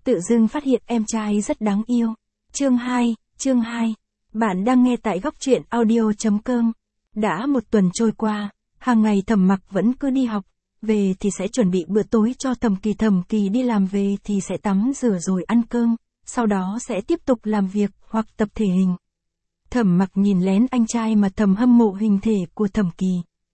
tự dưng phát hiện em trai rất đáng yêu. Chương 2. Bạn đang nghe tại góc truyện audio.com. Đã một tuần trôi qua, hàng ngày Thẩm Mặc vẫn cứ đi học, về thì sẽ chuẩn bị bữa tối cho Thẩm Kỳ đi làm về thì sẽ tắm rửa rồi ăn cơm, sau đó sẽ tiếp tục làm việc hoặc tập thể hình. Thẩm Mặc nhìn lén anh trai mà thầm hâm mộ hình thể của Thẩm Kỳ.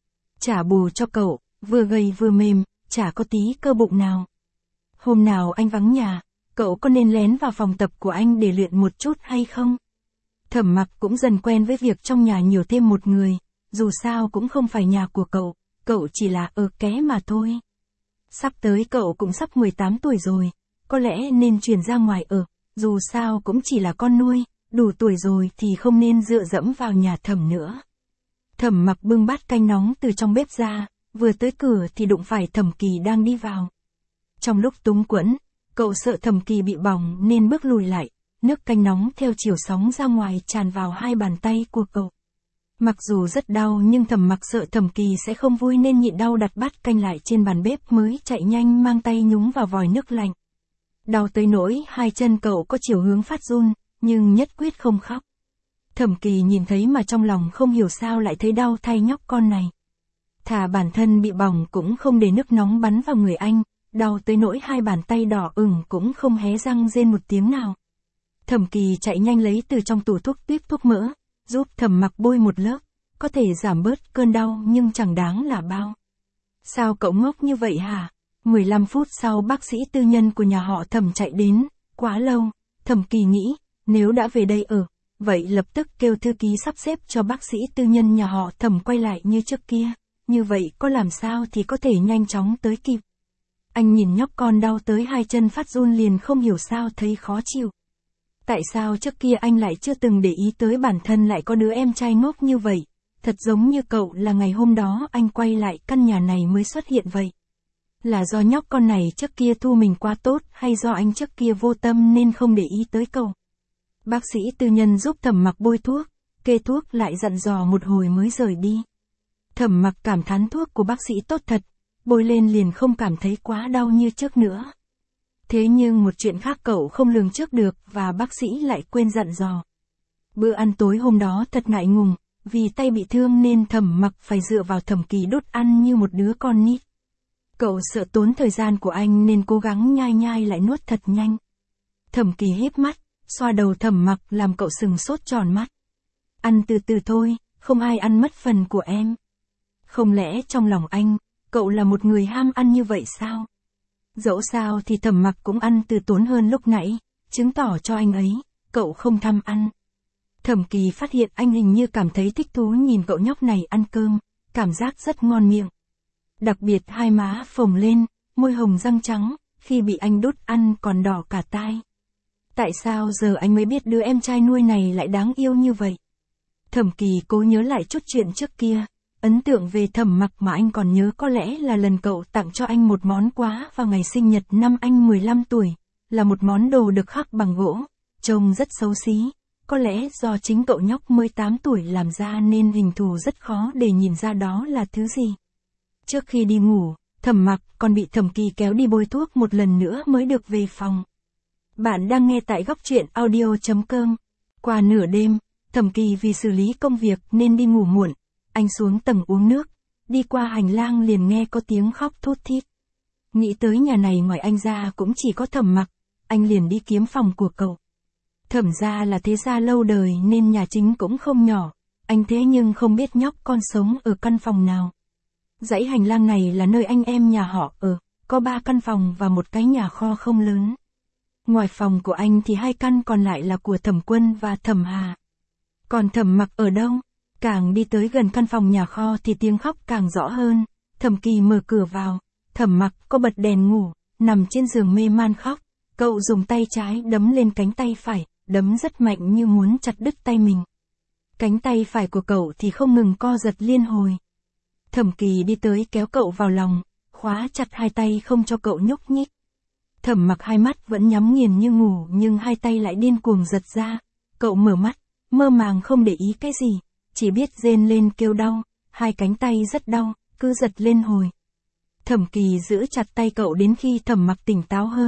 Trả bù cho cậu, vừa gầy vừa mềm, chả có tí cơ bụng nào. Hôm nào anh vắng nhà, cậu có nên lén vào phòng tập của anh để luyện một chút hay không? Thẩm Mặc cũng dần quen với việc trong nhà nhiều thêm một người, dù sao cũng không phải nhà của cậu chỉ là ở ké mà thôi. Sắp tới cậu cũng sắp 18 tuổi rồi, có lẽ nên chuyển ra ngoài ở, dù sao cũng chỉ là con nuôi, đủ tuổi rồi thì không nên dựa dẫm vào nhà Thẩm nữa. Thẩm Mặc bưng bát canh nóng từ trong bếp ra, vừa tới cửa thì đụng phải Thẩm Kỳ đang đi vào. Trong lúc túng quẫn, cậu sợ Thẩm Kỳ bị bỏng nên bước lùi lại, nước canh nóng theo chiều sóng ra ngoài tràn vào hai bàn tay của cậu. Mặc dù rất đau nhưng Thẩm Mặc sợ Thẩm Kỳ sẽ không vui nên nhịn đau đặt bát canh lại trên bàn bếp mới chạy nhanh mang tay nhúng vào vòi nước lạnh. Đau tới nỗi hai chân cậu có chiều hướng phát run, nhưng nhất quyết không khóc. Thẩm Kỳ nhìn thấy mà trong lòng không hiểu sao lại thấy đau thay nhóc con này. Thà bản thân bị bỏng cũng không để nước nóng bắn vào người anh, đau tới nỗi hai bàn tay đỏ ửng cũng không hé răng rên một tiếng nào. Thẩm Kỳ chạy nhanh lấy từ trong tủ thuốc tiếp thuốc mỡ, giúp Thẩm Mặc bôi một lớp, có thể giảm bớt cơn đau nhưng chẳng đáng là bao. Sao cậu ngốc như vậy hả? 15 phút sau bác sĩ tư nhân của nhà họ Thẩm chạy đến, quá lâu. Thẩm Kỳ nghĩ, nếu đã về đây ở, vậy lập tức kêu thư ký sắp xếp cho bác sĩ tư nhân nhà họ Thẩm quay lại như trước kia, như vậy có làm sao thì có thể nhanh chóng tới kịp. Anh nhìn nhóc con đau tới hai chân phát run liền không hiểu sao thấy khó chịu. Tại sao trước kia anh lại chưa từng để ý tới bản thân lại có đứa em trai ngốc như vậy, thật giống như cậu là ngày hôm đó anh quay lại căn nhà này mới xuất hiện vậy. Là do nhóc con này trước kia thu mình quá tốt hay do anh trước kia vô tâm nên không để ý tới cậu? Bác sĩ tư nhân giúp Thẩm Mặc bôi thuốc, kê thuốc lại dặn dò một hồi mới rời đi. Thẩm Mặc cảm thán thuốc của bác sĩ tốt thật, bôi lên liền không cảm thấy quá đau như trước nữa. Thế nhưng một chuyện khác cậu không lường trước được và bác sĩ lại quên dặn dò. Bữa ăn tối hôm đó thật ngại ngùng, vì tay bị thương nên Thẩm Mặc phải dựa vào Thẩm Kỳ đút ăn như một đứa con nít. Cậu sợ tốn thời gian của anh nên cố gắng nhai lại nuốt thật nhanh. Thẩm Kỳ híp mắt, xoa đầu Thẩm Mặc làm cậu sừng sốt tròn mắt. Ăn từ từ thôi, không ai ăn mất phần của em. Không lẽ trong lòng anh, cậu là một người ham ăn như vậy sao? Dẫu sao thì Thẩm Mặc cũng ăn từ tốn hơn lúc nãy, chứng tỏ cho anh ấy, cậu không tham ăn. Thẩm Kỳ phát hiện anh hình như cảm thấy thích thú nhìn cậu nhóc này ăn cơm, cảm giác rất ngon miệng. Đặc biệt hai má phồng lên, môi hồng răng trắng, khi bị anh đút ăn còn đỏ cả tai. Tại sao giờ anh mới biết đứa em trai nuôi này lại đáng yêu như vậy? Thẩm Kỳ cố nhớ lại chút chuyện trước kia, ấn tượng về Thẩm Mặc mà anh còn nhớ có lẽ là lần cậu tặng cho anh một món quà vào ngày sinh nhật năm anh 15 tuổi, là một món đồ được khắc bằng gỗ, trông rất xấu xí, có lẽ do chính cậu nhóc mới 8 tuổi làm ra nên hình thù rất khó để nhìn ra đó là thứ gì. Trước khi đi ngủ, Thẩm Mặc còn bị Thẩm Kỳ kéo đi bôi thuốc một lần nữa mới được về phòng. Bạn đang nghe tại góc truyện audio.com. Qua nửa đêm, Thẩm Kỳ vì xử lý công việc nên đi ngủ muộn. Anh xuống tầng uống nước, đi qua hành lang liền nghe có tiếng khóc thút thít. Nghĩ tới nhà này ngoài anh ra cũng chỉ có Thẩm Mặc, anh liền đi kiếm phòng của cậu. Thẩm gia là thế gia lâu đời nên nhà chính cũng không nhỏ, anh thế nhưng không biết nhóc con sống ở căn phòng nào. Dãy hành lang này là nơi anh em nhà họ ở, có 3 căn phòng và một cái nhà kho không lớn. Ngoài phòng của anh thì 2 căn còn lại là của Thẩm Quân và Thẩm Hà. Còn Thẩm Mặc ở đâu? Càng đi tới gần căn phòng nhà kho thì tiếng khóc càng rõ hơn. Thẩm Kỳ mở cửa vào, Thẩm Mặc có bật đèn ngủ, nằm trên giường mê man khóc. Cậu dùng tay trái đấm lên cánh tay phải, đấm rất mạnh như muốn chặt đứt tay mình. Cánh tay phải của cậu thì không ngừng co giật liên hồi. Thẩm Kỳ đi tới kéo cậu vào lòng, khóa chặt hai tay không cho cậu nhúc nhích. Thẩm Mặc hai mắt vẫn nhắm nghiền như ngủ nhưng hai tay lại điên cuồng giật ra. Cậu mở mắt, mơ màng không để ý cái gì, chỉ biết rên lên kêu đau, hai cánh tay rất đau, cứ giật lên hồi. Thẩm Kỳ giữ chặt tay cậu đến khi Thẩm Mặc tỉnh táo hơn,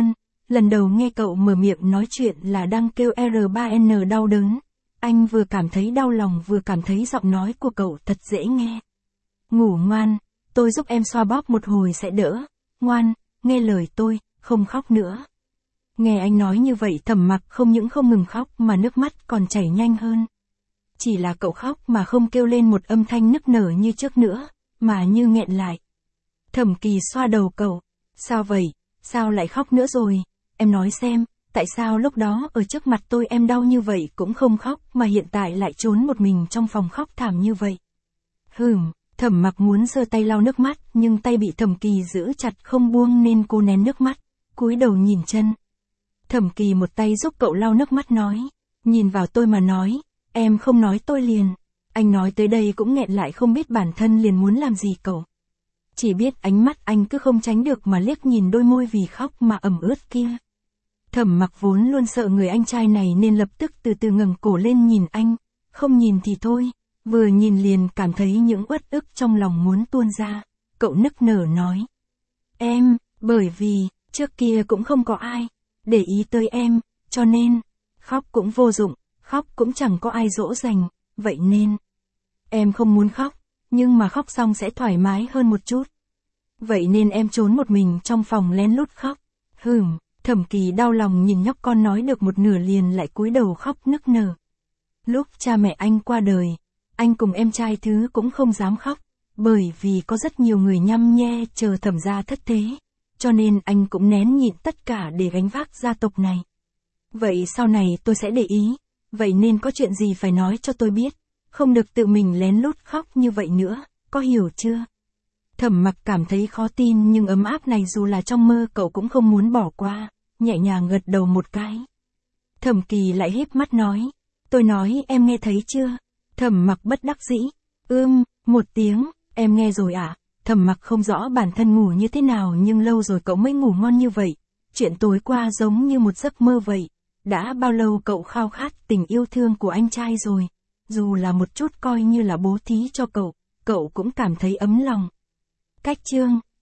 lần đầu nghe cậu mở miệng nói chuyện là đang kêu R3N đau đớn. Anh vừa cảm thấy đau lòng vừa cảm thấy giọng nói của cậu thật dễ nghe. Ngủ ngoan, tôi giúp em xoa bóp một hồi sẽ đỡ. Ngoan, nghe lời tôi, không khóc nữa. Nghe anh nói như vậy Thẩm Mặc không những không ngừng khóc mà nước mắt còn chảy nhanh hơn. Chỉ là cậu khóc mà không kêu lên một âm thanh nức nở như trước nữa, mà như nghẹn lại. Thẩm Kỳ xoa đầu cậu. Sao vậy? Sao lại khóc nữa rồi? Em nói xem, tại sao lúc đó ở trước mặt tôi em đau như vậy cũng không khóc mà hiện tại lại trốn một mình trong phòng khóc thảm như vậy? Thẩm Mặc muốn giơ tay lau nước mắt nhưng tay bị Thẩm Kỳ giữ chặt không buông nên cô nén nước mắt, cúi đầu nhìn chân. Thẩm Kỳ một tay giúp cậu lau nước mắt nói, nhìn vào tôi mà nói, em không nói tôi liền. Anh nói tới đây cũng nghẹn lại không biết bản thân liền muốn làm gì cậu. Chỉ biết ánh mắt anh cứ không tránh được mà liếc nhìn đôi môi vì khóc mà ẩm ướt kia. Thẩm Mặc vốn luôn sợ người anh trai này nên lập tức từ từ ngẩng cổ lên nhìn anh, không nhìn thì thôi, vừa nhìn liền cảm thấy những uất ức trong lòng muốn tuôn ra. Cậu nức nở nói, em, bởi vì, trước kia cũng không có ai để ý tới em, cho nên, khóc cũng vô dụng, khóc cũng chẳng có ai dỗ dành, vậy nên, em không muốn khóc, nhưng mà khóc xong sẽ thoải mái hơn một chút. Vậy nên em trốn một mình trong phòng lén lút khóc. Thẩm Kỳ đau lòng nhìn nhóc con nói được một nửa liền lại cúi đầu khóc nức nở. Lúc cha mẹ anh qua đời, anh cùng em trai thứ cũng không dám khóc, bởi vì có rất nhiều người nhăm nhe chờ Thẩm gia thất thế, cho nên anh cũng nén nhịn tất cả để gánh vác gia tộc này. Vậy sau này tôi sẽ để ý, vậy nên có chuyện gì phải nói cho tôi biết, không được tự mình lén lút khóc như vậy nữa, có hiểu chưa? Thẩm Mặc cảm thấy khó tin nhưng ấm áp này dù là trong mơ cậu cũng không muốn bỏ qua, nhẹ nhàng gật đầu một cái. Thẩm Kỳ lại híp mắt nói, tôi nói em nghe thấy chưa? Thẩm Mặc bất đắc dĩ, một tiếng, em nghe rồi ạ. Thẩm Mặc không rõ bản thân ngủ như thế nào nhưng lâu rồi cậu mới ngủ ngon như vậy, chuyện tối qua giống như một giấc mơ vậy. Đã bao lâu cậu khao khát tình yêu thương của anh trai rồi, dù là một chút coi như là bố thí cho cậu cũng cảm thấy ấm lòng. Cách chương